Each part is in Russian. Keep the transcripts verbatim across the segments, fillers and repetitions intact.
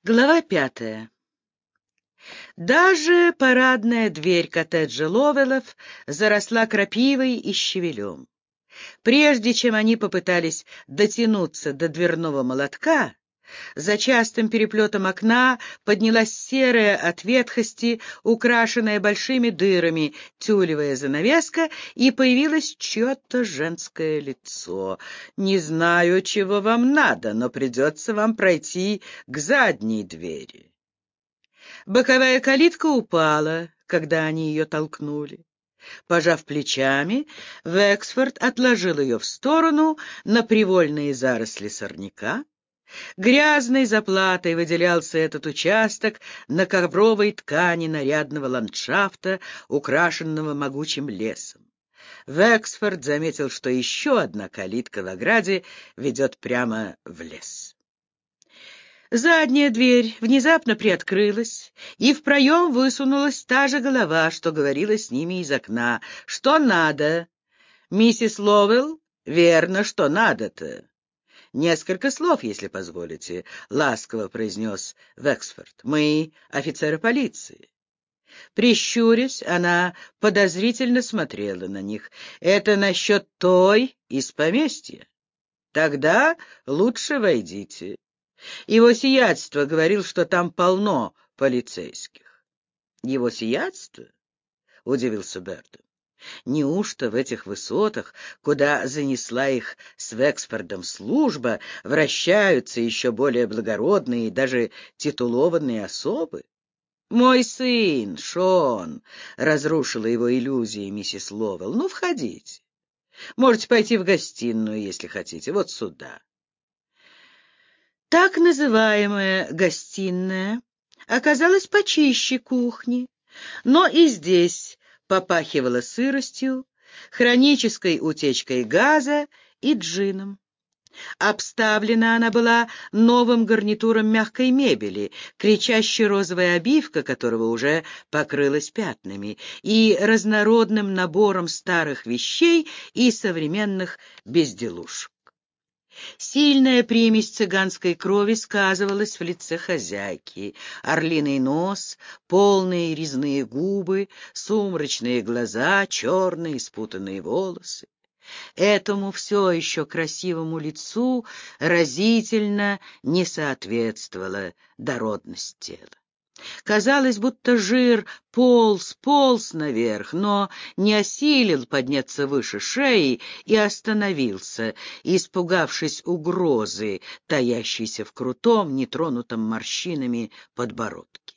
Глава пятая. Даже парадная дверь коттеджа Ловелов заросла крапивой и щавелем. Прежде чем они попытались дотянуться до дверного молотка, за частым переплетом окна поднялась серая от ветхости, украшенная большими дырами тюлевая занавеска, и появилось чье-то женское лицо. «Не знаю, чего вам надо, но придется вам пройти к задней двери». Боковая калитка упала, когда они ее толкнули. Пожав плечами, Вексфорд отложил ее в сторону на привольные заросли сорняка. Грязной заплатой выделялся этот участок на ковровой ткани нарядного ландшафта, украшенного могучим лесом. Вексфорд заметил, что еще одна калитка в ограде ведет прямо в лес. Задняя дверь внезапно приоткрылась, и в проем высунулась та же голова, что говорила с ними из окна. «Что надо?» «Миссис Ловелл?» «Верно, что надо-то?» «Несколько слов, если позволите», — ласково произнес Вексфорд. «Мы офицеры полиции». Прищурясь, она подозрительно смотрела на них. «Это насчет той из поместья? Тогда лучше войдите». Его сиятельство говорил, что там полно полицейских. Его сиятельство? — удивился Берден. Неужто в этих высотах, куда занесла их с Вексфордом служба, вращаются еще более благородные и даже титулованные особы? «Мой сын, Шон!» — разрушила его иллюзии миссис Ловелл. «Ну, входите. Можете пойти в гостиную, если хотите, вот сюда». Так называемая гостиная оказалась почище кухни, но и здесь попахивала сыростью, хронической утечкой газа и джином. Обставлена она была новым гарнитуром мягкой мебели, кричащей розовая обивка которого уже покрылась пятнами, и разнородным набором старых вещей и современных безделушек. Сильная примесь цыганской крови сказывалась в лице хозяйки. Орлиный нос, полные резные губы, сумрачные глаза, черные спутанные волосы. Этому все еще красивому лицу разительно не соответствовала дородность тела. Казалось, будто жир полз, полз наверх, но не осилил подняться выше шеи и остановился, испугавшись угрозы, таящейся в крутом, нетронутом морщинами подбородке.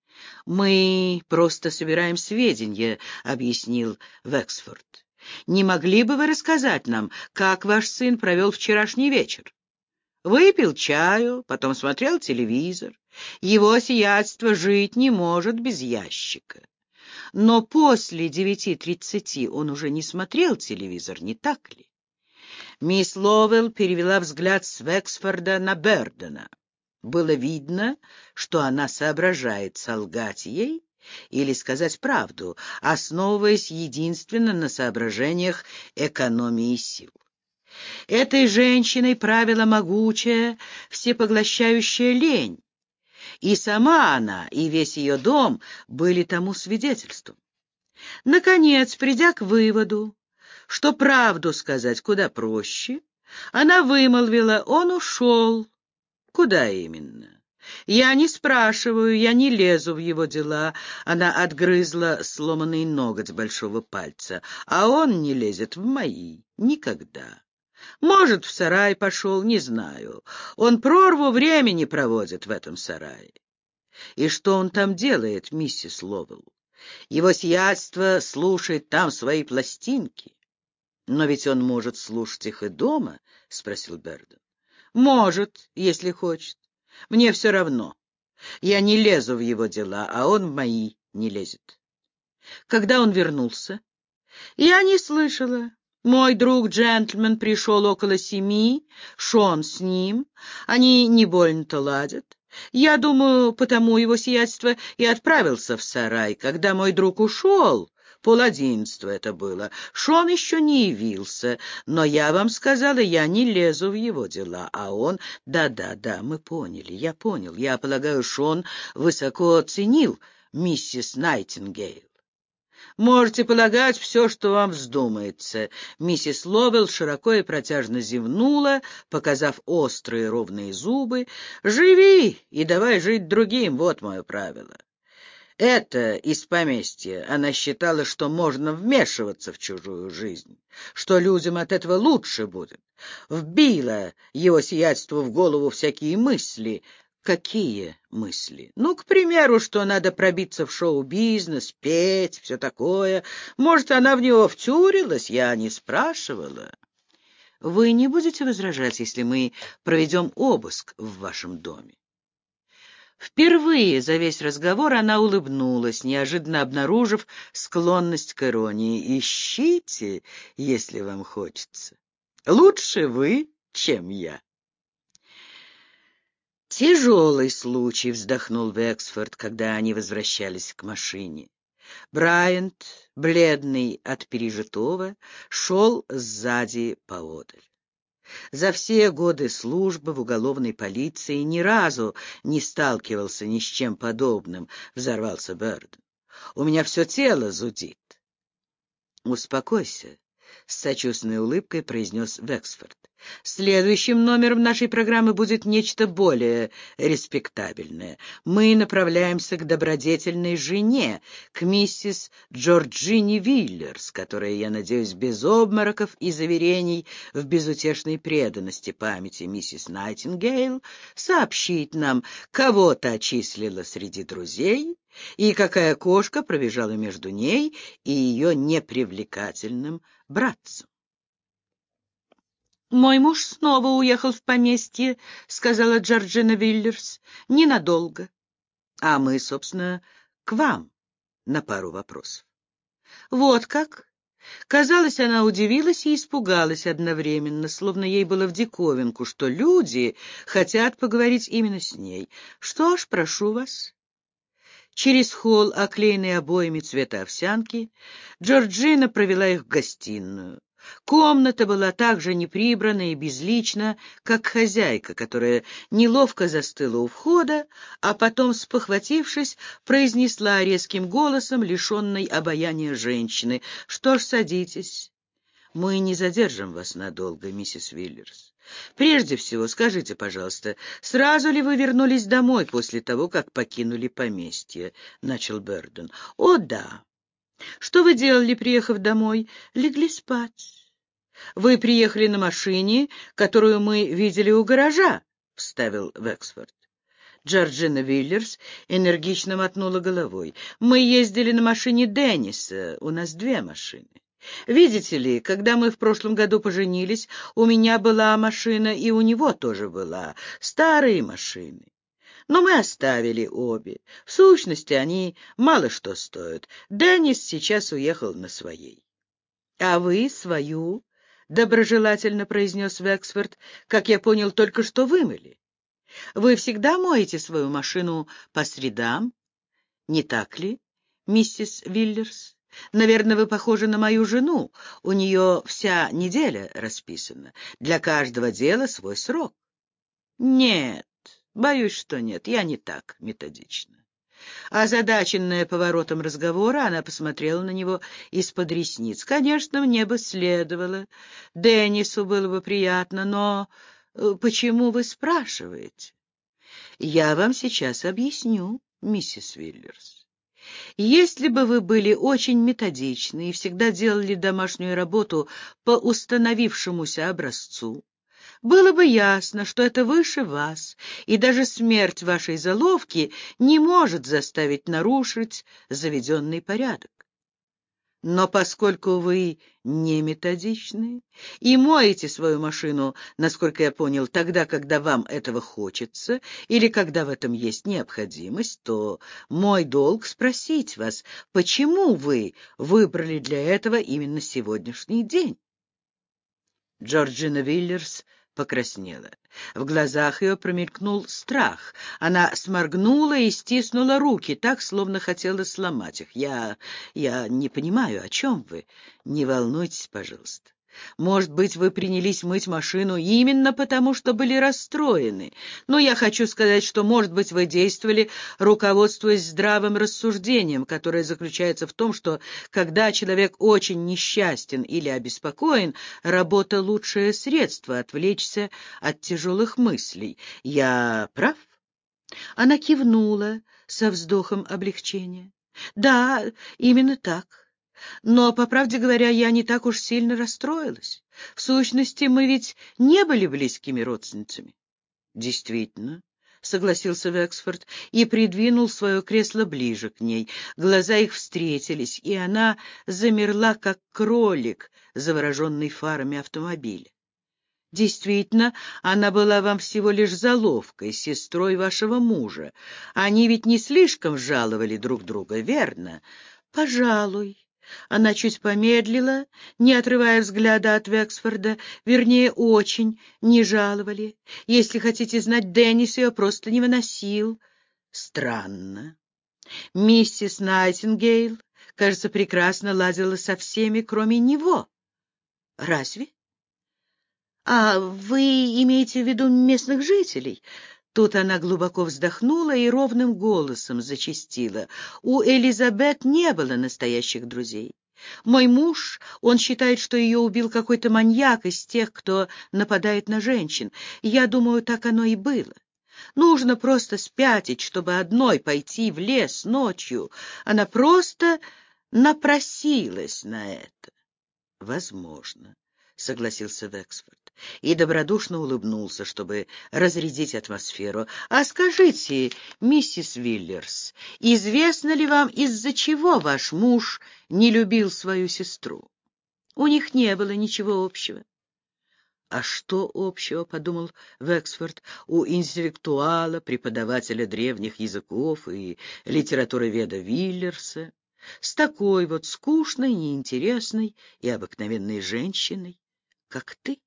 «Мы просто собираем сведения», — объяснил Вексфорд. «Не могли бы вы рассказать нам, как ваш сын провел вчерашний вечер?» Выпил чаю, потом смотрел телевизор. Его сиятельство жить не может без ящика. Но после девяти тридцати он уже не смотрел телевизор, не так ли? Мисс Ловелл перевела взгляд с Вексфорда на Бердена. Было видно, что она соображает, солгать ей или сказать правду, основываясь единственно на соображениях экономии сил. Этой женщиной правила могучая, всепоглощающая лень, и сама она, и весь ее дом были тому свидетельством. Наконец, придя к выводу, что правду сказать куда проще, она вымолвила: «Он ушел». «Куда именно?» «Я не спрашиваю, я не лезу в его дела». Она отгрызла сломанный ноготь большого пальца. «А он не лезет в мои. Никогда. Может, в сарай пошел, не знаю. Он прорву времени проводит в этом сарае». «И что он там делает, миссис Ловелл?» «Его сиятельство слушает там свои пластинки». «Но ведь он может слушать их и дома?» — спросил Берден. «Может, если хочет. Мне все равно. Я не лезу в его дела, а он в мои не лезет». «Когда он вернулся?» «Я не слышала. Мой друг-джентльмен пришел около семи, Шон с ним. Они не больно-то ладят. Я думаю, потому его сиятельство и отправился в сарай. Когда мой друг ушел, Пол одиннадцатого это было. Шон еще не явился, но я вам сказала, я не лезу в его дела, а он... Да-да-да, мы поняли, я понял. Я полагаю, Шон высоко оценил миссис Найтингейл. Можете полагать все, что вам вздумается. Миссис Ловелл широко и протяжно зевнула, показав острые ровные зубы. Живи и давай жить другим, вот мое правило. Это из поместья она считала, что можно вмешиваться в чужую жизнь, что людям от этого лучше будет. Вбила его сиятельству в голову всякие мысли. Какие мысли? Ну, к примеру, что надо пробиться в шоу-бизнес, петь, все такое. Может, она в него втюрилась, я не спрашивала. Вы не будете возражать, если мы проведем обыск в вашем доме? Впервые за весь разговор она улыбнулась, неожиданно обнаружив склонность к иронии. «Ищите, если вам хочется. Лучше вы, чем я». «Тяжелый случай», — вздохнул Вексфорд, когда они возвращались к машине. Брайант, бледный от пережитого, шел сзади поодаль. За все годы службы в уголовной полиции ни разу не сталкивался ни с чем подобным, — взорвался Бёрден. У меня все тело зудит. Успокойся, — с сочувственной улыбкой произнес Вексфорд. Следующим номером нашей программы будет нечто более респектабельное. Мы направляемся к добродетельной жене, к миссис Джорджине Виллерс, которая, я надеюсь, без обмороков и заверений в безутешной преданности памяти миссис Найтингейл сообщит нам, кого-то отчислила среди друзей и какая кошка пробежала между ней и ее непривлекательным братцем. «Мой муж снова уехал в поместье», — сказала Джорджина Виллерс, — «ненадолго. А мы, собственно, к вам на пару вопросов». «Вот как?» Казалось, она удивилась и испугалась одновременно, словно ей было в диковинку, что люди хотят поговорить именно с ней. «Что ж, прошу вас». Через холл, оклеенный обоями цвета овсянки, Джорджина провела их в гостиную. Комната была так же неприбрана и безлична, как хозяйка, которая неловко застыла у входа, а потом, спохватившись, произнесла резким голосом, лишенной обаяния женщины: «Что ж, садитесь. Мы не задержим вас надолго, миссис Виллерс. Прежде всего, скажите, пожалуйста, сразу ли вы вернулись домой после того, как покинули поместье?» — начал Бёрден. «О, да. Что вы делали, приехав домой?» «Легли спать». «Вы приехали на машине, которую мы видели у гаража», — вставил Вексфорд. Джорджина Виллерс энергично мотнула головой. «Мы ездили на машине Денниса, у нас две машины. Видите ли, когда мы в прошлом году поженились, у меня была машина, и у него тоже была, старые машины. Но мы оставили обе. В сущности, они мало что стоят. Деннис сейчас уехал на своей». «А вы свою?» — доброжелательно произнес Вексфорд. «Как я понял, только что вымыли. Вы всегда моете свою машину по средам, не так ли, миссис Виллерс? Наверное, вы похожи на мою жену. У нее вся неделя расписана. Для каждого дела свой срок». «Нет, боюсь, что нет. Я не так методична». Озадаченная поворотом разговора, она посмотрела на него из-под ресниц. «Конечно, мне бы следовало. Деннису было бы приятно, но почему вы спрашиваете?» «Я вам сейчас объясню, миссис Виллерс. Если бы вы были очень методичны и всегда делали домашнюю работу по установившемуся образцу, было бы ясно, что это выше вас, и даже смерть вашей заловки не может заставить нарушить заведенный порядок. Но поскольку вы не методичны и моете свою машину, насколько я понял, тогда, когда вам этого хочется или когда в этом есть необходимость, то мой долг спросить вас, почему вы выбрали для этого именно сегодняшний день?» Джорджина Виллерс покраснела. В глазах ее промелькнул страх. Она сморгнула и стиснула руки, так, словно хотела сломать их. «Я... я не понимаю, о чем вы? Не волнуйтесь, пожалуйста. Может быть, вы принялись мыть машину именно потому, что были расстроены. Но я хочу сказать, что, может быть, вы действовали, руководствуясь здравым рассуждением, которое заключается в том, что, когда человек очень несчастен или обеспокоен, работа — лучшее средство отвлечься от тяжелых мыслей. Я прав?» Она кивнула со вздохом облегчения. «Да, именно так. Но, по правде говоря, я не так уж сильно расстроилась. В сущности, мы ведь не были близкими родственницами». «Действительно», — согласился Вексфорд и придвинул свое кресло ближе к ней. Глаза их встретились, и она замерла, как кролик, завороженный фарами автомобиля. «Действительно, она была вам всего лишь заловкой, сестрой вашего мужа. Они ведь не слишком жаловали друг друга, верно?» «Пожалуй». Она чуть помедлила, не отрывая взгляда от Вексфорда, вернее, очень не жаловали. Если хотите знать, Деннис ее просто не выносил. Странно. Миссис Найтингейл, кажется, прекрасно ладила со всеми, кроме него. Разве? А вы имеете в виду местных жителей? Тут она глубоко вздохнула и ровным голосом зачастила. У Элизабет не было настоящих друзей. Мой муж, он считает, что ее убил какой-то маньяк из тех, кто нападает на женщин. Я думаю, так оно и было. Нужно просто спятить, чтобы одной пойти в лес ночью. Она просто напросилась на это. Возможно, согласился Вексфорд и добродушно улыбнулся, чтобы разрядить атмосферу. «А скажите, миссис Виллерс, известно ли вам, из-за чего ваш муж не любил свою сестру? У них не было ничего общего». «А что общего, — подумал Вексфорд, — у интеллектуала, преподавателя древних языков и литературоведа Виллерса с такой вот скучной, неинтересной и обыкновенной женщиной, как ты?»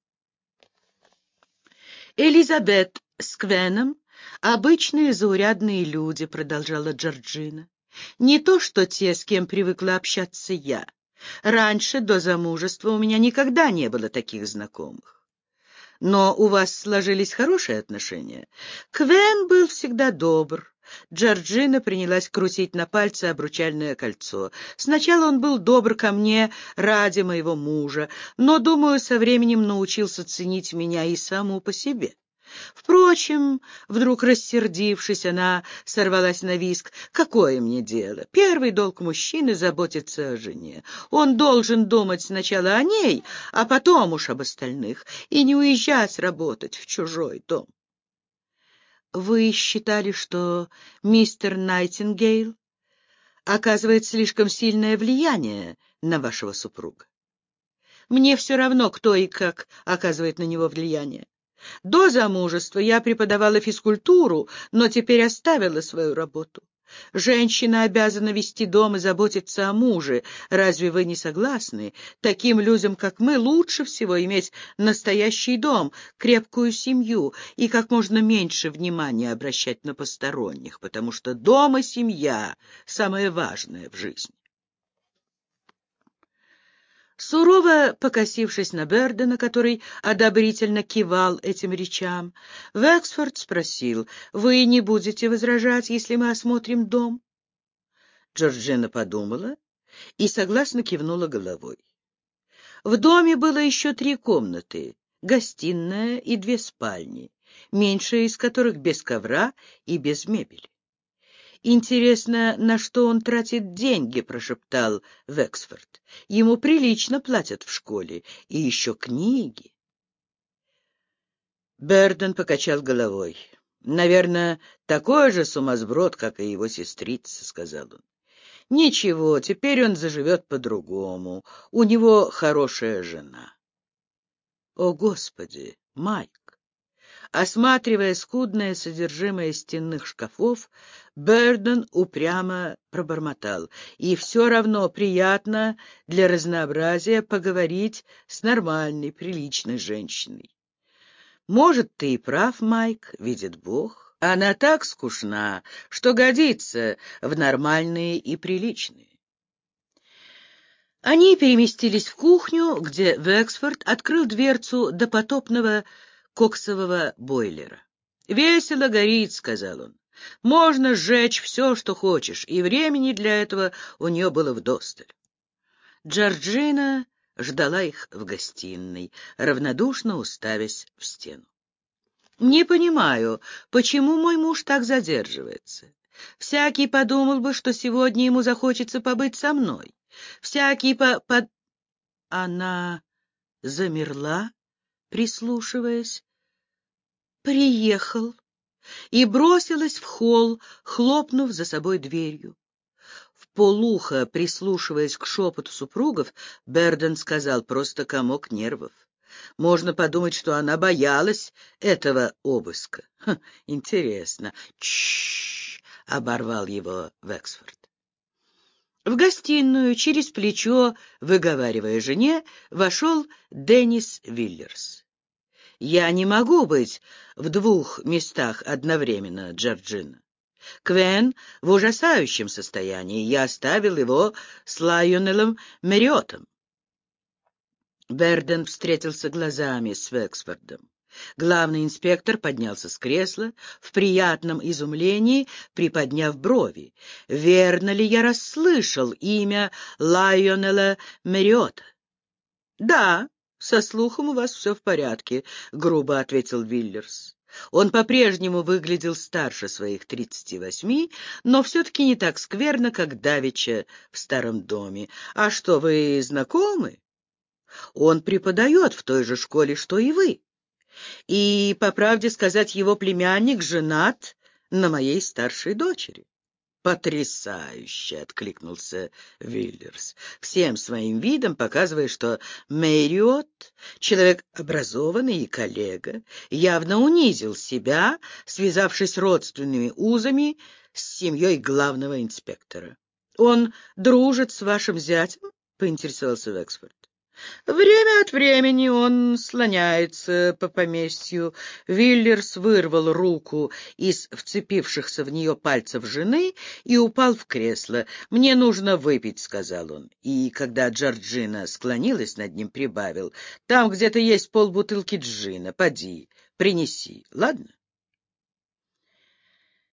«Элизабет с Квеном — обычные заурядные люди», — продолжала Джорджина. «Не то что те, с кем привыкла общаться я. Раньше, до замужества, у меня никогда не было таких знакомых. Но у вас сложились хорошие отношения. Квен был всегда добр». Джорджина принялась крутить на пальце обручальное кольцо. «Сначала он был добр ко мне ради моего мужа, но, думаю, со временем научился ценить меня и саму по себе. Впрочем, вдруг рассердившись, она сорвалась на визг. Какое мне дело? Первый долг мужчины — заботиться о жене. Он должен думать сначала о ней, а потом уж об остальных, и не уезжать работать в чужой дом». «Вы считали, что мистер Найтингейл оказывает слишком сильное влияние на вашего супруга?» «Мне все равно, кто и как оказывает на него влияние. До замужества я преподавала физкультуру, но теперь оставила свою работу. Женщина обязана вести дом и заботиться о муже. Разве вы не согласны? Таким людям, как мы, лучше всего иметь настоящий дом, крепкую семью и как можно меньше внимания обращать на посторонних, потому что дом и семья — самое важное в жизни». Сурово покосившись на Бердена, который одобрительно кивал этим речам, Вексфорд спросил: «Вы не будете возражать, если мы осмотрим дом?» Джорджина подумала и согласно кивнула головой. В доме было еще три комнаты, гостиная и две спальни, меньшая из которых без ковра и без мебели. «Интересно, на что он тратит деньги», — прошептал Вексфорд. «Ему прилично платят в школе, и еще книги». Берден покачал головой. «Наверное, такой же сумасброд, как и его сестрица», — сказал он. «Ничего, теперь он заживет по-другому. У него хорошая жена». «О, Господи, Майк!» Осматривая скудное содержимое стенных шкафов, Берден упрямо пробормотал: «И все равно приятно для разнообразия поговорить с нормальной, приличной женщиной». Может, ты и прав, Майк, видит Бог. Она так скучна, что годится в нормальные и приличные. Они переместились в кухню, где Вексфорд открыл дверцу допотопного коксового бойлера. «Весело горит», — сказал он. «Можно сжечь все, что хочешь, и времени для этого у нее было вдосталь». Джорджина ждала их в гостиной, равнодушно уставясь в стену. «Не понимаю, почему мой муж так задерживается. Всякий подумал бы, что сегодня ему захочется побыть со мной. Всякий по... под...» Она замерла, прислушиваясь. «Приехал» и бросилась в холл, хлопнув за собой дверью. Вполуха, прислушиваясь к шепоту супругов, Берден сказал: «Просто комок нервов. Можно подумать, что она боялась этого обыска». Ха, интересно. Чш! Оборвал его Вексфорд. В гостиную, через плечо, выговаривая жене, вошел Деннис Виллерс. «Я не могу быть в двух местах одновременно, Джорджина. Квен в ужасающем состоянии. Я оставил его с Лайонелом Мерриотом». Берден встретился глазами с Вексфордом. Главный инспектор поднялся с кресла, в приятном изумлении приподняв брови. «Верно ли я расслышал имя Лайонела Мерриота?» «Да, со слухом у вас все в порядке», — грубо ответил Виллерс. Он по-прежнему выглядел старше своих тридцати восьми, но все-таки не так скверно, как давеча в старом доме. «А что, вы знакомы? Он преподает в той же школе, что и вы. И, по правде сказать, его племянник женат на моей старшей дочери». «Потрясающе!» — откликнулся Виллерс, всем своим видом показывая, что Мерриот, человек образованный и коллега, явно унизил себя, связавшись родственными узами с семьей главного инспектора. «Он дружит с вашим зятем?» — поинтересовался Вексфорд. «Время от времени он слоняется по поместью». Виллерс вырвал руку из вцепившихся в нее пальцев жены и упал в кресло. «Мне нужно выпить», — сказал он. И когда Джорджина склонилась над ним, прибавил: «Там где-то есть полбутылки джина. Поди, принеси, ладно?»